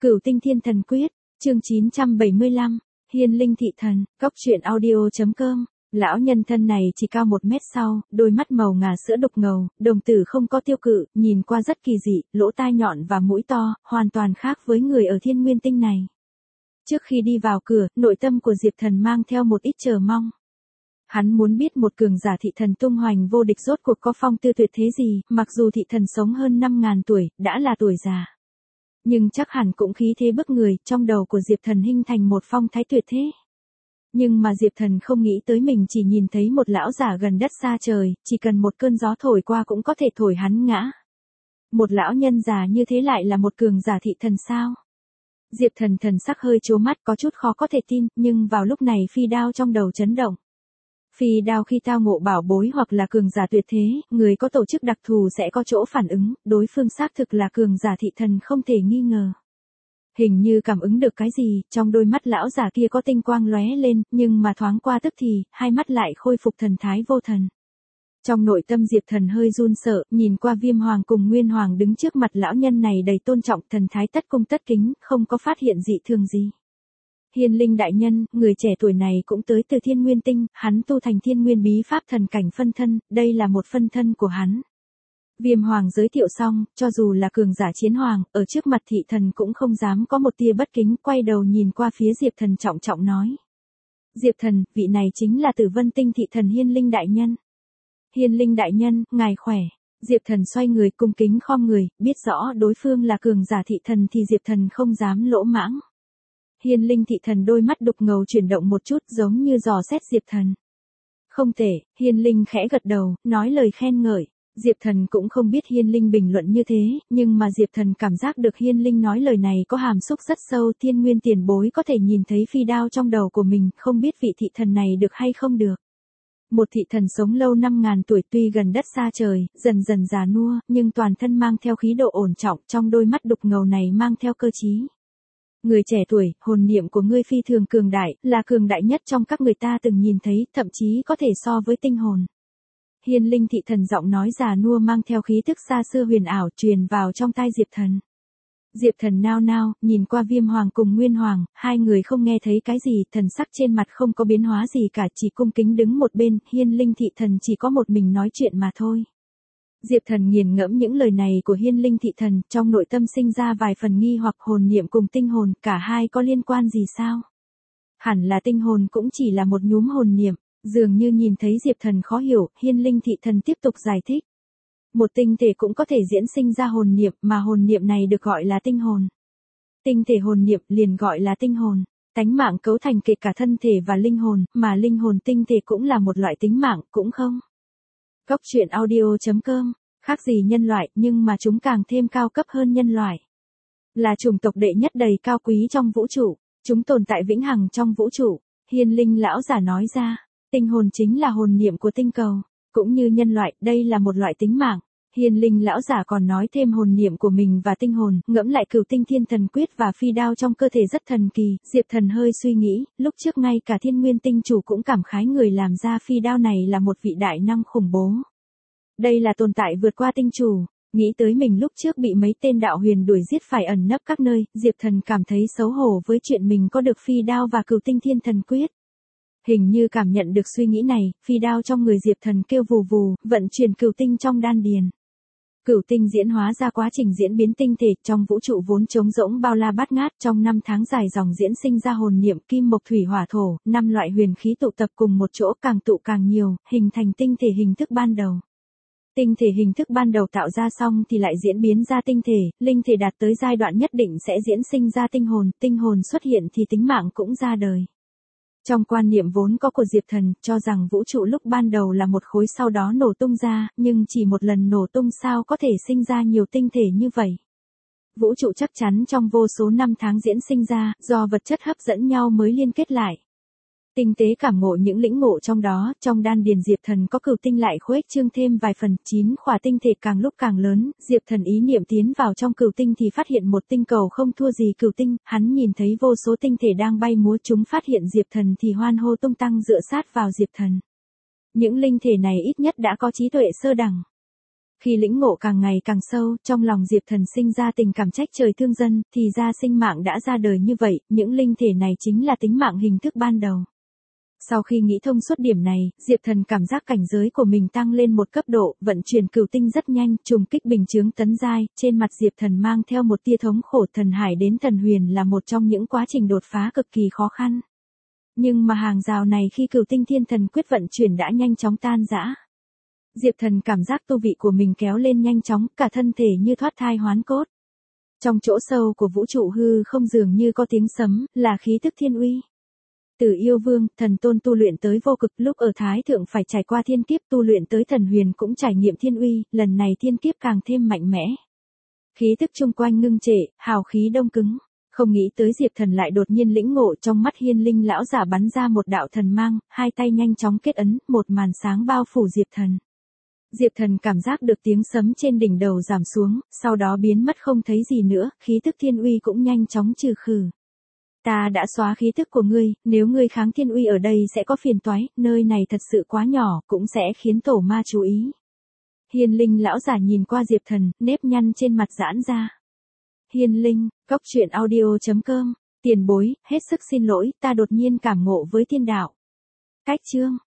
Cửu Tinh Thiên Thần Quyết, chương 975, Hiên Linh Thị Thần, Cốc truyện audio.com. Lão nhân thân này chỉ cao 1 mét sau, đôi mắt màu ngà sữa đục ngầu, đồng tử không có tiêu cự, nhìn qua rất kỳ dị, lỗ tai nhọn và mũi to, hoàn toàn khác với người ở Thiên Nguyên Tinh này. Trước khi đi vào cửa, nội tâm của Diệp Thần mang theo một ít chờ mong. Hắn muốn biết một cường giả thị thần tung hoành vô địch rốt cuộc có phong tư tuyệt thế gì, mặc dù thị thần sống hơn 5.000 tuổi, đã là tuổi già. Nhưng chắc hẳn cũng khí thế bức người, trong đầu của Diệp Thần hình thành một phong thái tuyệt thế. Nhưng mà Diệp Thần không nghĩ tới mình chỉ nhìn thấy một lão giả gần đất xa trời, chỉ cần một cơn gió thổi qua cũng có thể thổi hắn ngã. Một lão nhân già như thế lại là một cường giả thị thần sao? Diệp Thần thần sắc hơi trố mắt, có chút khó có thể tin, nhưng vào lúc này phi đao trong đầu chấn động. Phi đao khi tao ngộ bảo bối hoặc là cường giả tuyệt thế, người có tổ chức đặc thù sẽ có chỗ phản ứng, đối phương xác thực là cường giả thị thần không thể nghi ngờ. Hình như cảm ứng được cái gì, trong đôi mắt lão giả kia có tinh quang lóe lên, nhưng mà thoáng qua tức thì, hai mắt lại khôi phục thần thái vô thần. Trong nội tâm Diệp Thần hơi run sợ, nhìn qua Viêm Hoàng cùng Nguyên Hoàng đứng trước mặt lão nhân này đầy tôn trọng, thần thái tất cung tất kính, không có phát hiện dị thường gì. Hiên Linh đại nhân, người trẻ tuổi này cũng tới từ Thiên Nguyên Tinh, hắn tu thành Thiên Nguyên bí pháp thần cảnh phân thân, đây là một phân thân của hắn. Viêm Hoàng giới thiệu xong, cho dù là cường giả chiến hoàng, ở trước mặt thị thần cũng không dám có một tia bất kính, quay đầu nhìn qua phía Diệp Thần trọng trọng nói. Diệp Thần, vị này chính là Tử Vân Tinh thị thần Hiên Linh đại nhân. Hiên Linh đại nhân, ngài khỏe. Diệp Thần xoay người cung kính khom người, biết rõ đối phương là cường giả thị thần thì Diệp Thần không dám lỗ mãng. Hiên Linh thị thần đôi mắt đục ngầu chuyển động một chút giống như dò xét Diệp Thần. Không tệ, Hiên Linh khẽ gật đầu, nói lời khen ngợi. Diệp Thần cũng không biết Hiên Linh bình luận như thế, nhưng mà Diệp Thần cảm giác được Hiên Linh nói lời này có hàm xúc rất sâu. Thiên Nguyên tiền bối có thể nhìn thấy phi đao trong đầu của mình, không biết vị thị thần này được hay không được. Một thị thần sống lâu 5.000 tuổi tuy gần đất xa trời, dần dần già nua, nhưng toàn thân mang theo khí độ ổn trọng, trong đôi mắt đục ngầu này mang theo cơ trí. Người trẻ tuổi, hồn niệm của ngươi phi thường cường đại, là cường đại nhất trong các người ta từng nhìn thấy, thậm chí có thể so với tinh hồn. Hiên Linh thị thần giọng nói già nua mang theo khí thức xa xưa huyền ảo truyền vào trong tai Diệp Thần. Diệp Thần nao nao, nhìn qua Viêm Hoàng cùng Nguyên Hoàng, hai người không nghe thấy cái gì, thần sắc trên mặt không có biến hóa gì cả, chỉ cung kính đứng một bên, Hiên Linh thị thần chỉ có một mình nói chuyện mà thôi. Diệp Thần nghiền ngẫm những lời này của Hiên Linh thị thần, trong nội tâm sinh ra vài phần nghi hoặc hồn niệm cùng tinh hồn, cả hai có liên quan gì sao? Hẳn là tinh hồn cũng chỉ là một nhúm hồn niệm, dường như nhìn thấy Diệp Thần khó hiểu, Hiên Linh thị thần tiếp tục giải thích. Một tinh thể cũng có thể diễn sinh ra hồn niệm, mà hồn niệm này được gọi là tinh hồn. Tinh thể hồn niệm liền gọi là tinh hồn. Tánh mạng cấu thành kể cả thân thể và linh hồn, mà linh hồn tinh thể cũng là một loại tính mạng, cũng không. Cốc truyện audio.com, khác gì nhân loại, nhưng mà chúng càng thêm cao cấp hơn nhân loại. Là chủng tộc đệ nhất đầy cao quý trong vũ trụ, chúng tồn tại vĩnh hằng trong vũ trụ. Hiên Linh lão giả nói ra, tinh hồn chính là hồn niệm của tinh cầu, cũng như nhân loại, đây là một loại tính mạng. Hiên Linh lão giả còn nói thêm hồn niệm của mình và tinh hồn, ngẫm lại Cửu Tinh Thiên Thần Quyết và phi đao trong cơ thể rất thần kỳ. Diệp Thần hơi suy nghĩ, lúc trước ngay cả Thiên Nguyên Tinh chủ cũng cảm khái người làm ra phi đao này là một vị đại năng khủng bố. Đây là tồn tại vượt qua tinh chủ. Nghĩ tới mình lúc trước bị mấy tên đạo huyền đuổi giết phải ẩn nấp các nơi, Diệp Thần cảm thấy xấu hổ với chuyện mình có được phi đao và Cửu Tinh Thiên Thần Quyết. Hình như cảm nhận được suy nghĩ này, phi đao trong người Diệp Thần kêu vù vù, vận chuyển cửu tinh trong đan điền. Cửu tinh diễn hóa ra quá trình diễn biến tinh thể, trong vũ trụ vốn trống rỗng bao la bát ngát, trong 5 tháng dài dòng diễn sinh ra hồn niệm kim mộc thủy hỏa thổ, 5 loại huyền khí tụ tập cùng một chỗ, càng tụ càng nhiều, hình thành tinh thể hình thức ban đầu. Tinh thể hình thức ban đầu tạo ra xong thì lại diễn biến ra tinh thể, linh thể đạt tới giai đoạn nhất định sẽ diễn sinh ra tinh hồn xuất hiện thì tính mạng cũng ra đời. Trong quan niệm vốn có của Diệp Thần, cho rằng vũ trụ lúc ban đầu là một khối sau đó nổ tung ra, nhưng chỉ một lần nổ tung sao có thể sinh ra nhiều tinh thể như vậy. Vũ trụ chắc chắn trong vô số năm tháng diễn sinh ra, do vật chất hấp dẫn nhau mới liên kết lại. Tinh tế cảm ngộ những lĩnh ngộ trong đó, trong đan điền Diệp Thần có cửu tinh lại khuếch trương thêm vài phần, 9 khỏa tinh thể càng lúc càng lớn, Diệp Thần ý niệm tiến vào trong cửu tinh thì phát hiện một tinh cầu không thua gì cửu tinh, hắn nhìn thấy vô số tinh thể đang bay múa, chúng phát hiện Diệp Thần thì hoan hô tung tăng dựa sát vào Diệp Thần. Những linh thể này ít nhất đã có trí tuệ sơ đẳng. Khi lĩnh ngộ càng ngày càng sâu, trong lòng Diệp Thần sinh ra tình cảm trách trời thương dân, thì ra sinh mạng đã ra đời như vậy, những linh thể này chính là tính mạng hình thức ban đầu. Sau khi nghĩ thông suốt điểm này, Diệp Thần cảm giác cảnh giới của mình tăng lên một cấp độ, vận chuyển cửu tinh rất nhanh, trùng kích bình chướng tấn giai, trên mặt Diệp Thần mang theo một tia thống khổ. Thần hải đến thần huyền là một trong những quá trình đột phá cực kỳ khó khăn. Nhưng mà hàng rào này khi cửu tinh thiên thần quyết vận chuyển đã nhanh chóng tan rã. Diệp Thần cảm giác tu vị của mình kéo lên nhanh chóng, cả thân thể như thoát thai hoán cốt. Trong chỗ sâu của vũ trụ hư không dường như có tiếng sấm, là khí tức thiên uy. Từ yêu vương, thần tôn tu luyện tới vô cực, lúc ở Thái Thượng phải trải qua thiên kiếp, tu luyện tới thần huyền cũng trải nghiệm thiên uy, lần này thiên kiếp càng thêm mạnh mẽ. Khí tức chung quanh ngưng trệ, hào khí đông cứng. Không nghĩ tới Diệp Thần lại đột nhiên lĩnh ngộ, trong mắt Hiên Linh lão giả bắn ra một đạo thần mang, hai tay nhanh chóng kết ấn, một màn sáng bao phủ Diệp Thần. Diệp Thần cảm giác được tiếng sấm trên đỉnh đầu giảm xuống, sau đó biến mất không thấy gì nữa, khí tức thiên uy cũng nhanh chóng trừ khử. Ta đã xóa khí tức của ngươi, nếu ngươi kháng thiên uy ở đây sẽ có phiền toái, nơi này thật sự quá nhỏ, cũng sẽ khiến tổ ma chú ý. Hiên Linh lão giả nhìn qua Diệp Thần, nếp nhăn trên mặt giãn ra. Hiên Linh, coctruyện audio.com, tiền bối, hết sức xin lỗi, ta đột nhiên cảm ngộ với thiên đạo. Cách chương.